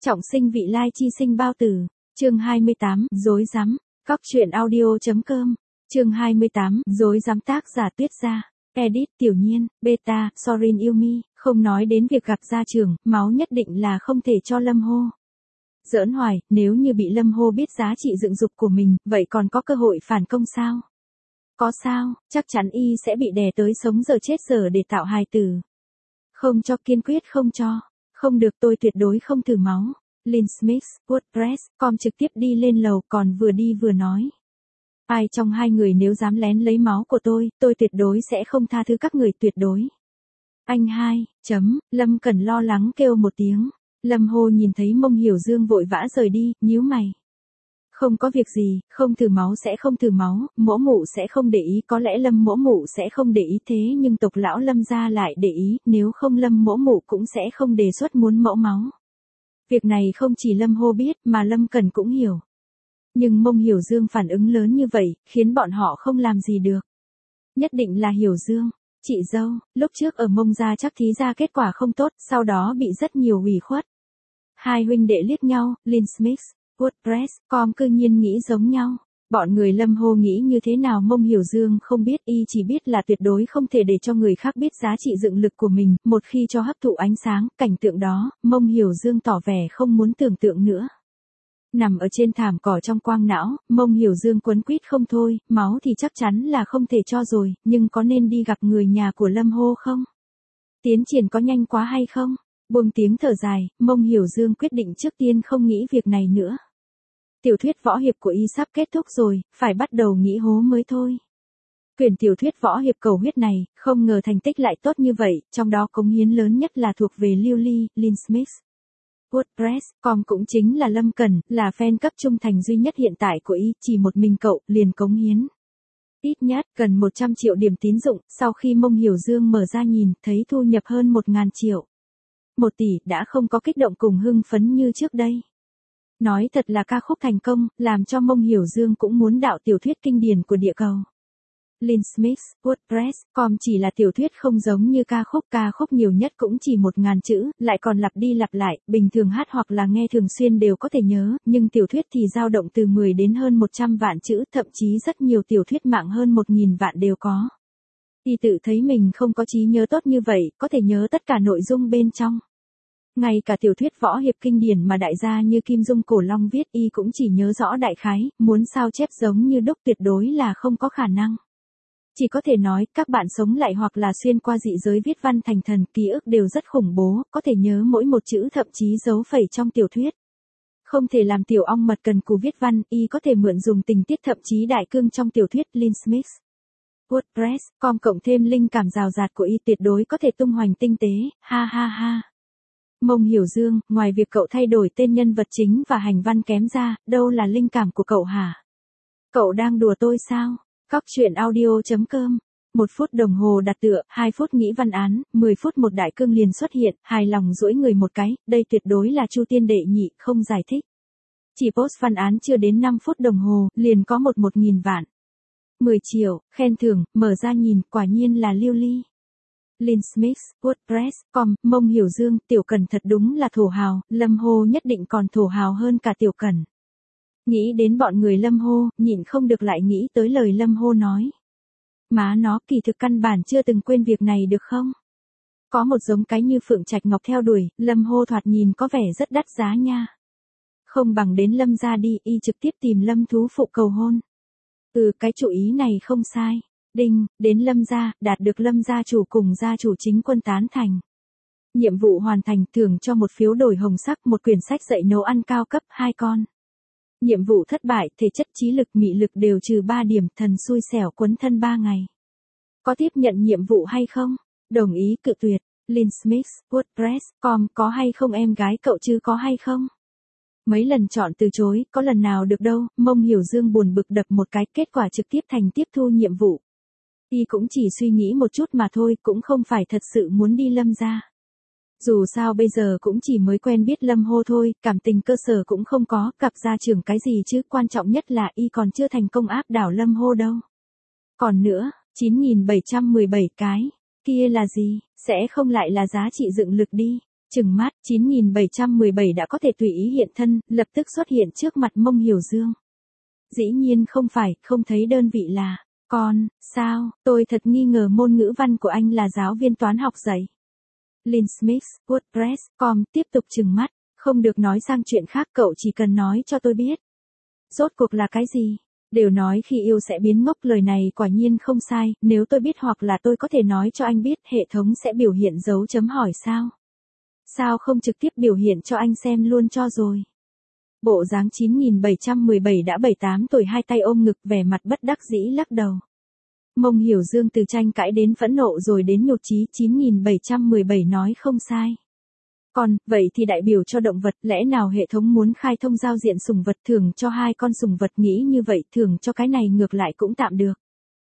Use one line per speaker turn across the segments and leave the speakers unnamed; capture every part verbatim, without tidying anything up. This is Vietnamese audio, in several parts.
Trọng sinh vị lai chi sinh bao tử. Chương hai mươi tám, rối rắm. Cóc truyện audio.com. Chương hai mươi tám, rối rắm tác giả Tuyết Gia. Edit Tiểu Nhiên, Beta, Sorin Yumi, không nói đến việc gặp gia trưởng, máu nhất định là không thể cho Lâm Hô. Giỡn hoài, nếu như bị Lâm Hô biết giá trị dựng dục của mình, vậy còn có cơ hội phản công sao? Có sao, chắc chắn y sẽ bị đè tới sống giờ chết giờ để tạo hài tử. Không cho, kiên quyết không cho. Không được, tôi tuyệt đối không thử máu. Lynn Smith, WordPress, com trực tiếp đi lên lầu còn vừa đi vừa nói. Ai trong hai người nếu dám lén lấy máu của tôi, tôi tuyệt đối sẽ không tha thứ các người, tuyệt đối. Anh hai, chấm, Lâm Cẩn lo lắng kêu một tiếng. Lâm Hô nhìn thấy Mông Hiểu Dương vội vã rời đi, nhíu mày. Không có việc gì, không thử máu sẽ không thử máu, mỗ mụ sẽ không để ý, có lẽ Lâm mỗ mụ sẽ không để ý thế nhưng tộc lão Lâm gia lại để ý, nếu không Lâm mỗ mụ cũng sẽ không đề xuất muốn mẫu máu. Việc này không chỉ Lâm Hô biết mà Lâm Cẩn cũng hiểu. Nhưng Mông Hiểu Dương phản ứng lớn như vậy, khiến bọn họ không làm gì được. Nhất định là Hiểu Dương. Chị dâu, lúc trước ở Mông gia chắc thí ra kết quả không tốt, sau đó bị rất nhiều ủy khuất. Hai huynh đệ liếc nhau, Lynn Smith, WordPress, com cư nhiên nghĩ giống nhau. Bọn người Lâm Hô nghĩ như thế nào Mông Hiểu Dương không biết, y chỉ biết là tuyệt đối không thể để cho người khác biết giá trị dựng lực của mình, một khi cho hấp thụ ánh sáng, cảnh tượng đó, Mông Hiểu Dương tỏ vẻ không muốn tưởng tượng nữa. Nằm ở trên thảm cỏ trong quang não, Mông Hiểu Dương quấn quýt không thôi, máu thì chắc chắn là không thể cho rồi, nhưng có nên đi gặp người nhà của Lâm Hô không? Tiến triển có nhanh quá hay không? Buông tiếng thở dài, Mông Hiểu Dương quyết định trước tiên không nghĩ việc này nữa. Tiểu thuyết võ hiệp của y sắp kết thúc rồi, phải bắt đầu nghĩ hố mới thôi. Quyển tiểu thuyết võ hiệp cầu huyết này, không ngờ thành tích lại tốt như vậy, trong đó cống hiến lớn nhất là thuộc về Lưu Ly, Lynn Smith. WordPress, com cũng chính là Lâm Cẩn, là fan cấp trung thành duy nhất hiện tại của y, chỉ một mình cậu, liền cống hiến. Ít nhất, gần một trăm triệu điểm tín dụng, sau khi Mông Hiểu Dương mở ra nhìn, thấy thu nhập hơn một nghìn triệu. Một tỷ, đã không có kích động cùng hưng phấn như trước đây. Nói thật là ca khúc thành công, làm cho Mông Hiểu Dương cũng muốn đạo tiểu thuyết kinh điển của địa cầu. Lynn Smith, WordPress, com chỉ là tiểu thuyết không giống như ca khúc, ca khúc nhiều nhất cũng chỉ một ngàn chữ, lại còn lặp đi lặp lại, bình thường hát hoặc là nghe thường xuyên đều có thể nhớ, nhưng tiểu thuyết thì dao động từ mười đến hơn một trăm vạn chữ, thậm chí rất nhiều tiểu thuyết mạng hơn một nghìn vạn đều có. Y tự thấy mình không có trí nhớ tốt như vậy, có thể nhớ tất cả nội dung bên trong. Ngay cả tiểu thuyết võ hiệp kinh điển mà đại gia như Kim Dung Cổ Long viết y cũng chỉ nhớ rõ đại khái, muốn sao chép giống như đúc tuyệt đối là không có khả năng. Chỉ có thể nói, các bạn sống lại hoặc là xuyên qua dị giới viết văn thành thần, ký ức đều rất khủng bố, có thể nhớ mỗi một chữ thậm chí dấu phẩy trong tiểu thuyết. Không thể làm tiểu ong mật cần cù viết văn, y có thể mượn dùng tình tiết thậm chí đại cương trong tiểu thuyết. Lynn Smith, WordPress, com cộng thêm linh cảm rào rạt của y tuyệt đối có thể tung hoành tinh tế, ha ha ha. Mông Hiểu Dương, ngoài việc cậu thay đổi tên nhân vật chính và hành văn kém ra, đâu là linh cảm của cậu hả? Cậu đang đùa tôi sao? Cóc truyện audio.com. Một phút đồng hồ đặt tựa, hai phút nghĩ văn án, mười phút một đại cương liền xuất hiện, hài lòng duỗi người một cái, đây tuyệt đối là Chu Tiên đệ nhị, không giải thích. Chỉ post văn án chưa đến năm phút đồng hồ, liền có một một nghìn vạn. mười triệu, khen thưởng, mở ra nhìn, quả nhiên là Lưu Ly. Lynn Smith, WordPress, com, Mông Hiểu Dương, Tiểu Cẩn thật đúng là thổ hào, Lâm Hô nhất định còn thổ hào hơn cả Tiểu Cẩn. Nghĩ đến bọn người Lâm Hô, nhịn không được lại nghĩ tới lời Lâm Hô nói. Má nó, kỳ thực căn bản chưa từng quên việc này được không? Có một giống cái như Phượng Trạch Ngọc theo đuổi, Lâm Hô thoạt nhìn có vẻ rất đắt giá nha. Không bằng đến Lâm gia đi, y trực tiếp tìm Lâm thú phụ cầu hôn. Ừ, cái chủ ý này không sai. Đinh, đến Lâm gia, đạt được Lâm gia chủ cùng gia chủ chính quân tán thành. Nhiệm vụ hoàn thành, thưởng cho một phiếu đổi hồng sắc, một quyển sách dạy nấu ăn cao cấp, hai con. Nhiệm vụ thất bại, thể chất trí lực mị lực đều trừ ba điểm, thần xui xẻo quấn thân ba ngày. Có tiếp nhận nhiệm vụ hay không? Đồng ý cự tuyệt. Lynn Smith, WordPress, com, có hay không em gái cậu chứ có hay không? Mấy lần chọn từ chối, có lần nào được đâu, Mông Hiểu Dương buồn bực đập một cái, kết quả trực tiếp thành tiếp thu nhiệm vụ. Y cũng chỉ suy nghĩ một chút mà thôi, cũng không phải thật sự muốn đi Lâm gia. Dù sao bây giờ cũng chỉ mới quen biết Lâm Hô thôi, cảm tình cơ sở cũng không có, gặp gia trưởng cái gì chứ, quan trọng nhất là y còn chưa thành công áp đảo Lâm Hô đâu. Còn nữa, chín nghìn bảy trăm mười bảy cái, kia là gì, sẽ không lại là giá trị dựng lực đi. Trừng mắt, chín nghìn bảy trăm mười bảy đã có thể tùy ý hiện thân, lập tức xuất hiện trước mặt Mông Hiểu Dương. Dĩ nhiên không phải, không thấy đơn vị là, con, sao, tôi thật nghi ngờ môn ngữ văn của anh là giáo viên toán học dạy. Linsmith, WordPress, chấm com tiếp tục trừng mắt, không được nói sang chuyện khác, cậu chỉ cần nói cho tôi biết. Rốt cuộc là cái gì? Đều nói khi yêu sẽ biến ngốc, lời này quả nhiên không sai, nếu tôi biết hoặc là tôi có thể nói cho anh biết, hệ thống sẽ biểu hiện dấu chấm hỏi sao? Sao không trực tiếp biểu hiện cho anh xem luôn cho rồi? Bộ dáng chín nghìn bảy trăm mười bảy đã bảy tám tuổi, hai tay ôm ngực, vẻ mặt bất đắc dĩ lắc đầu. Mông Hiểu Dương từ tranh cãi đến phẫn nộ rồi đến nhụt chí, chín nghìn bảy trăm mười bảy nói không sai. Còn, vậy thì đại biểu cho động vật, lẽ nào hệ thống muốn khai thông giao diện sủng vật, thưởng cho hai con sủng vật, nghĩ như vậy thưởng cho cái này ngược lại cũng tạm được.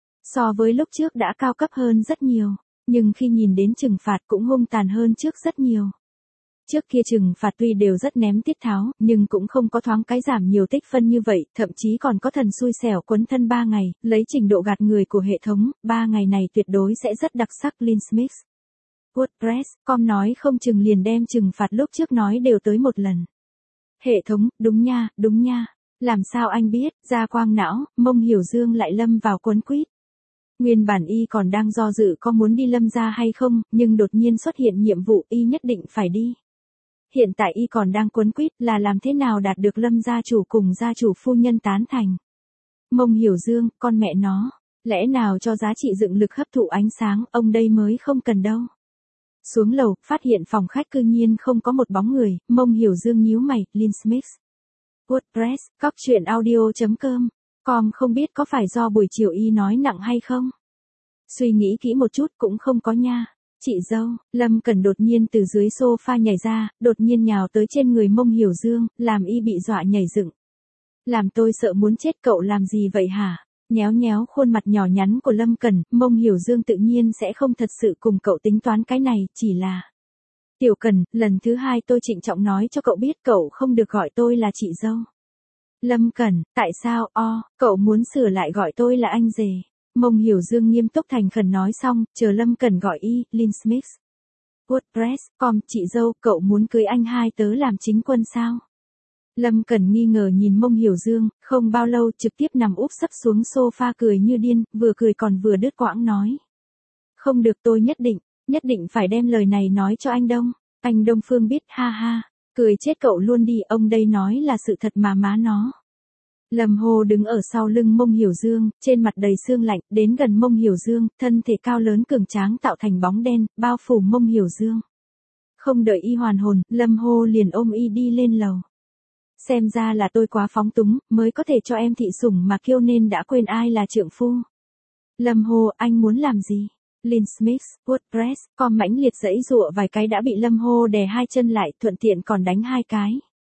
So với lúc trước đã cao cấp hơn rất nhiều, nhưng khi nhìn đến trừng phạt cũng hung tàn hơn trước rất nhiều. Trước kia trừng phạt tuy đều rất ném tiết tháo, nhưng cũng không có thoáng cái giảm nhiều tích phân như vậy, thậm chí còn có thần xui xẻo quấn thân ba ngày, lấy trình độ gạt người của hệ thống, ba ngày này tuyệt đối sẽ rất đặc sắc. Linsmith, WordPress, chấm com nói không chừng liền đem trừng phạt lúc trước nói đều tới một lần. Hệ thống, đúng nha, đúng nha. Làm sao anh biết? Ra quang não, Mông Hiểu Dương lại lâm vào quấn quýt. Nguyên bản y còn đang do dự có muốn đi Lâm gia hay không, nhưng đột nhiên xuất hiện nhiệm vụ y nhất định phải đi. Hiện tại y còn đang quấn quýt là làm thế nào đạt được Lâm gia chủ cùng gia chủ phu nhân tán thành. Mông Hiểu Dương, con mẹ nó, lẽ nào cho giá trị dựng lực hấp thụ ánh sáng, ông đây mới không cần đâu. Xuống lầu, phát hiện phòng khách cư nhiên không có một bóng người, Mông Hiểu Dương nhíu mày. Linsmith, WordPress, cóc truyện audio chấm com, com không biết có phải do buổi chiều y nói nặng hay không. Suy nghĩ kỹ một chút cũng không có nha. Chị dâu, Lâm Cẩn đột nhiên từ dưới sofa nhảy ra, đột nhiên nhào tới trên người Mông Hiểu Dương, làm y bị dọa nhảy dựng. Làm tôi sợ muốn chết, cậu làm gì vậy hả? Nhéo nhéo khuôn mặt nhỏ nhắn của Lâm Cẩn, Mông Hiểu Dương tự nhiên sẽ không thật sự cùng cậu tính toán cái này, chỉ là... Tiểu Cẩn, lần thứ hai tôi trịnh trọng nói cho cậu biết, cậu không được gọi tôi là chị dâu. Lâm Cẩn, tại sao, o, cậu muốn sửa lại gọi tôi là anh rể. Mông Hiểu Dương nghiêm túc thành khẩn nói xong, chờ Lâm Cẩn gọi y. Linsmith, WordPress, chấm com, chị dâu, cậu muốn cưới anh hai tớ làm chính quân sao? Lâm Cẩn nghi ngờ nhìn Mông Hiểu Dương, không bao lâu trực tiếp nằm úp sấp xuống sofa cười như điên, vừa cười còn vừa đứt quãng nói. Không được, tôi nhất định, nhất định phải đem lời này nói cho anh Đông. Anh Đông Phương biết, ha ha, cười chết cậu luôn đi, ông đây nói là sự thật mà má nó. Lâm Hồ đứng ở sau lưng Mông Hiểu Dương, trên mặt đầy sương lạnh, đến gần Mông Hiểu Dương, thân thể cao lớn cường tráng tạo thành bóng đen, bao phủ Mông Hiểu Dương. Không đợi y hoàn hồn, Lâm Hồ liền ôm y đi lên lầu. Xem ra là tôi quá phóng túng, mới có thể cho em thị sủng mà kêu nên đã quên ai là trượng phu. Lâm Hồ, anh muốn làm gì? Linsmith, WordPress, chấm com mãnh liệt giãy giụa vài cái đã bị Lâm Hồ đè hai chân lại, thuận tiện còn đánh hai cái.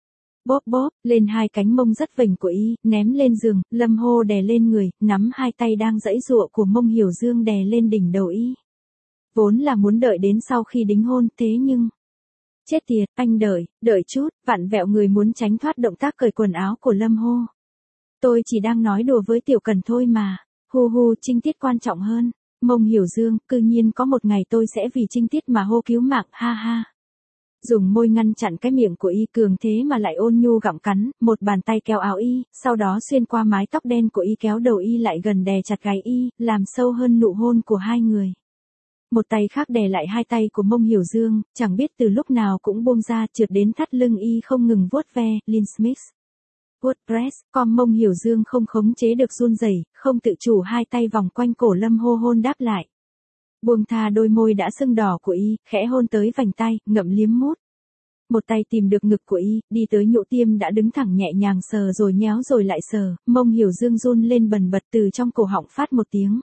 Bóp bóp, lên hai cánh mông rất vểnh của y, ném lên giường, Lâm Hồ đè lên người, nắm hai tay đang giãy giụa của Mông Hiểu Dương đè lên đỉnh đầu y. Vốn là muốn đợi đến sau khi đính hôn, thế nhưng... Chết tiệt, anh đợi, đợi chút, vặn vẹo người muốn tránh thoát động tác cởi quần áo của Lâm Hồ. Tôi chỉ đang nói đùa với Tiểu Cần thôi mà, hu hu, trinh tiết quan trọng hơn. Mông Hiểu Dương, cư nhiên có một ngày tôi sẽ vì trinh tiết mà hô cứu mạng, ha ha. Dùng môi ngăn chặn cái miệng của y, cường thế mà lại ôn nhu gặm cắn, một bàn tay kéo áo y, sau đó xuyên qua mái tóc đen của y kéo đầu y lại gần đè chặt gáy y, làm sâu hơn nụ hôn của hai người. Một tay khác đè lại hai tay của Mông Hiểu Dương, chẳng biết từ lúc nào cũng buông ra, trượt đến thắt lưng y không ngừng vuốt ve. Linsmith, WordPress, chấm com Mông Hiểu Dương không khống chế được run rẩy, không tự chủ hai tay vòng quanh cổ Lâm Hồ hôn đáp lại. Buông tha đôi môi đã sưng đỏ của y, khẽ hôn tới vành tay, ngậm liếm mút. Một tay tìm được ngực của y, đi tới nhũ tiêm đã đứng thẳng nhẹ nhàng sờ rồi nhéo rồi lại sờ, Mông Hiểu Dương run lên bần bật, từ trong cổ họng phát một tiếng.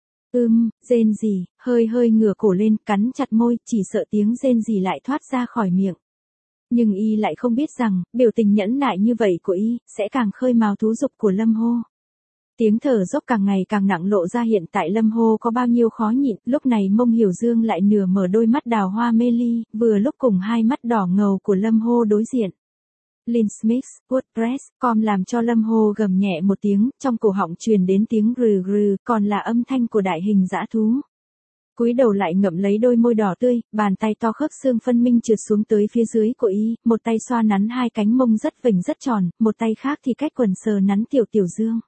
Ưm, rên rỉ, hơi hơi ngửa cổ lên, cắn chặt môi, chỉ sợ tiếng rên rỉ lại thoát ra khỏi miệng. Nhưng y lại không biết rằng, biểu tình nhẫn nại như vậy của y, sẽ càng khơi mào thú dục của Lâm Hồ. Tiếng thở dốc càng ngày càng nặng lộ ra hiện tại Lâm Hồ có bao nhiêu khó nhịn, lúc này Mông Hiểu Dương lại nửa mở đôi mắt đào hoa mê ly, vừa lúc cùng hai mắt đỏ ngầu của Lâm Hồ đối diện. Linsmith, WordPress, chấm com làm cho Lâm Hồ gầm nhẹ một tiếng, trong cổ họng truyền đến tiếng rừ rừ, còn là âm thanh của đại hình dã thú. cúi đầu lại ngậm lấy đôi môi đỏ tươi, bàn tay to khớp xương phân minh trượt xuống tới phía dưới của y, một tay xoa nắn hai cánh mông rất vểnh rất tròn, một tay khác thì cách quần sờ nắn tiểu tiểu dương.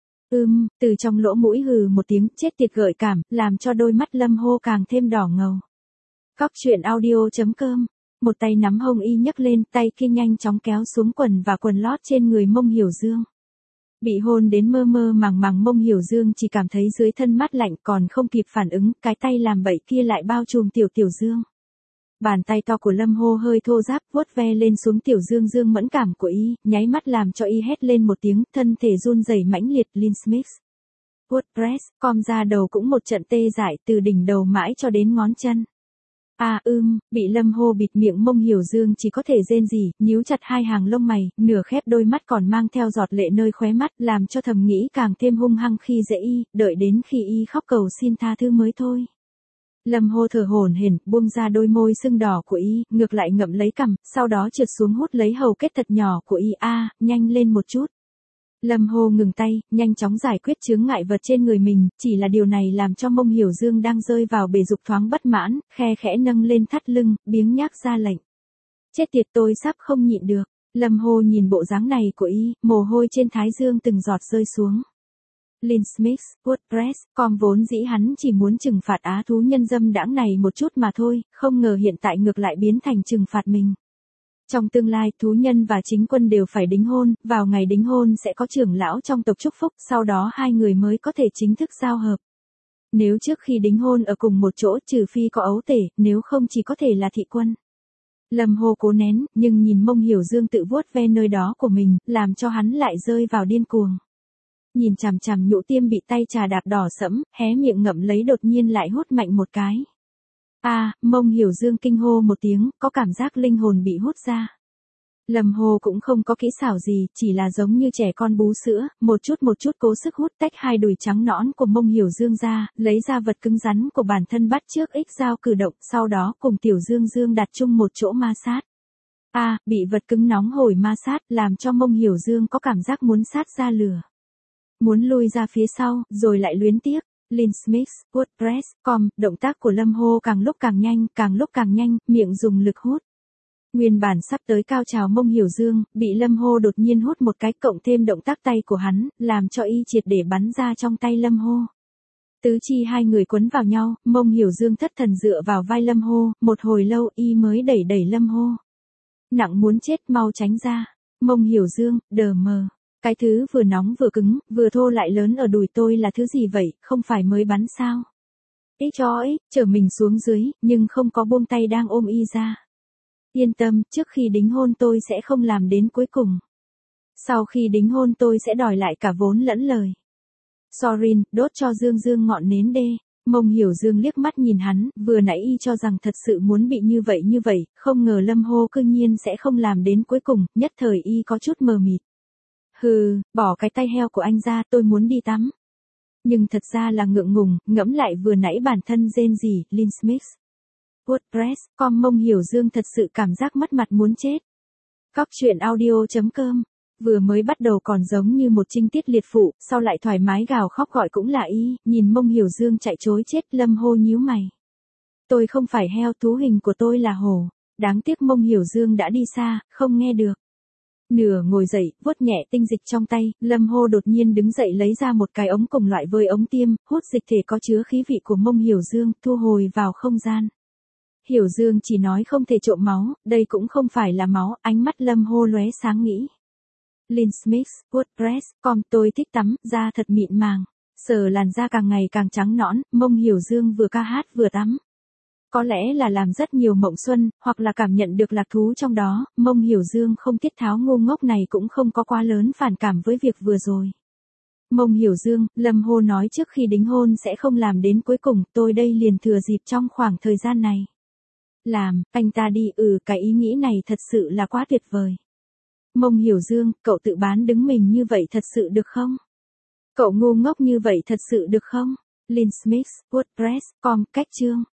Ưm, từ trong lỗ mũi hừ một tiếng chết tiệt gợi cảm, làm cho đôi mắt Lâm Hô càng thêm đỏ ngầu. Cóc truyện audio chấm com. Một tay nắm hông y nhấc lên, tay kia nhanh chóng kéo xuống quần và quần lót trên người Mông Hiểu Dương. Bị hôn đến mơ mơ màng màng Mông Hiểu Dương chỉ cảm thấy dưới thân mát lạnh, còn không kịp phản ứng, cái tay làm bậy kia lại bao trùm tiểu tiểu dương. Bàn tay to của Lâm Hô hơi thô ráp vuốt ve lên xuống tiểu dương dương mẫn cảm của y, nháy mắt làm cho y hét lên một tiếng, thân thể run rẩy mãnh liệt. Linsmith WordPress com ra đầu cũng một trận tê dại từ đỉnh đầu mãi cho đến ngón chân. À ưm, bị Lâm Hô bịt miệng Mông Hiểu Dương chỉ có thể rên rỉ, nhíu chặt hai hàng lông mày, nửa khép đôi mắt còn mang theo giọt lệ nơi khóe mắt, làm cho thầm nghĩ càng thêm hung hăng khi dễ y, đợi đến khi y khóc cầu xin tha thứ mới thôi. Lâm Hô thở hổn hển, buông ra đôi môi sưng đỏ của y, ngược lại ngậm lấy cằm, sau đó trượt xuống hút lấy hầu kết thật nhỏ của y. A, à, nhanh lên một chút. Lâm Hô ngừng tay, nhanh chóng giải quyết chướng ngại vật trên người mình, chỉ là điều này làm cho Mông Hiểu Dương đang rơi vào bể dục thoáng bất mãn, khe khẽ nâng lên thắt lưng, biếng nhác ra lệnh. Chết tiệt, tôi sắp không nhịn được. Lâm Hô nhìn bộ dáng này của y, mồ hôi trên thái dương từng giọt rơi xuống. Linsmith WordPress com vốn dĩ hắn chỉ muốn trừng phạt á thú nhân dâm đãng này một chút mà thôi, không ngờ hiện tại ngược lại biến thành trừng phạt mình. Trong tương lai, thú nhân và chính quân đều phải đính hôn, vào ngày đính hôn sẽ có trưởng lão trong tộc chúc phúc, sau đó hai người mới có thể chính thức giao hợp. Nếu trước khi đính hôn ở cùng một chỗ trừ phi có ấu tể, nếu không chỉ có thể là thị quân. Lâm Hô cố nén, nhưng nhìn Mông Hiểu Dương tự vuốt ve nơi đó của mình, làm cho hắn lại rơi vào điên cuồng. Nhìn chằm chằm nhũ tiêm bị tay trà đạp đỏ sẫm, hé miệng ngậm lấy đột nhiên lại hút mạnh một cái. A, à, Mông Hiểu Dương kinh hô một tiếng, có cảm giác linh hồn bị hút ra. Lâm Hô cũng không có kỹ xảo gì, chỉ là giống như trẻ con bú sữa, một chút một chút cố sức hút tách hai đùi trắng nõn của Mông Hiểu Dương ra, lấy ra vật cứng rắn của bản thân bắt trước ích dao cử động, sau đó cùng tiểu Dương Dương đặt chung một chỗ ma sát. A, à, bị vật cứng nóng hổi ma sát, làm cho Mông Hiểu Dương có cảm giác muốn sát ra lửa. Muốn lui ra phía sau, rồi lại luyến tiếc. Linsmith WordPress com, động tác của Lâm Hô càng lúc càng nhanh, càng lúc càng nhanh, miệng dùng lực hút. Nguyên bản sắp tới cao trào Mông Hiểu Dương, bị Lâm Hô đột nhiên hút một cái cộng thêm động tác tay của hắn, làm cho y triệt để bắn ra trong tay Lâm Hô. Tứ chi hai người quấn vào nhau, Mông Hiểu Dương thất thần dựa vào vai Lâm Hô, một hồi lâu y mới đẩy đẩy Lâm Hô. Nặng muốn chết, mau tránh ra. Mông Hiểu Dương, đờ mờ. Cái thứ vừa nóng vừa cứng, vừa thô lại lớn ở đùi tôi là thứ gì vậy, không phải mới bắn sao? Ích cho ích, trở mình xuống dưới, nhưng không có buông tay đang ôm y ra. Yên tâm, trước khi đính hôn tôi sẽ không làm đến cuối cùng. Sau khi đính hôn tôi sẽ đòi lại cả vốn lẫn lời. Sorin, đốt cho Dương Dương ngọn nến đê. Mông Hiểu Dương liếc mắt nhìn hắn, vừa nãy y cho rằng thật sự muốn bị như vậy như vậy, không ngờ Lâm Hô cư nhiên sẽ không làm đến cuối cùng, nhất thời y có chút mờ mịt. Hừ, bỏ cái tay heo của anh ra, tôi muốn đi tắm. Nhưng thật ra là ngượng ngùng, ngẫm lại vừa nãy bản thân rên rỉ. Linsmith WordPress com Mông Hiểu Dương thật sự cảm giác mất mặt muốn chết. Cóc truyện audio chấm com. Vừa mới bắt đầu còn giống như một trinh tiết liệt phụ, sau lại thoải mái gào khóc gọi cũng là y, nhìn Mông Hiểu Dương chạy trối chết. Lâm Hô nhíu mày. Tôi không phải heo, thú hình của tôi là hổ. Đáng tiếc Mông Hiểu Dương đã đi xa, không nghe được. Nửa ngồi dậy, vuốt nhẹ tinh dịch trong tay, Lâm Hô đột nhiên đứng dậy lấy ra một cái ống cùng loại với ống tiêm, hút dịch thể có chứa khí vị của Mông Hiểu Dương, thu hồi vào không gian. Hiểu Dương chỉ nói không thể trộm máu, đây cũng không phải là máu, ánh mắt Lâm Hô lóe sáng nghĩ. Linsmith WordPress com, tôi thích tắm, da thật mịn màng. Sờ làn da càng ngày càng trắng nõn, Mông Hiểu Dương vừa ca hát vừa tắm. Có lẽ là làm rất nhiều mộng xuân, hoặc là cảm nhận được lạc thú trong đó, Mông Hiểu Dương không tiết tháo ngu ngốc này cũng không có quá lớn phản cảm với việc vừa rồi. Mông Hiểu Dương, Lâm Hô nói trước khi đính hôn sẽ không làm đến cuối cùng, tôi đây liền thừa dịp trong khoảng thời gian này. Làm, anh ta đi, ừ, cái ý nghĩ này thật sự là quá tuyệt vời. Mông Hiểu Dương, cậu tự bán đứng mình như vậy thật sự được không? Cậu ngu ngốc như vậy thật sự được không? Linsmith WordPress com, cách chương.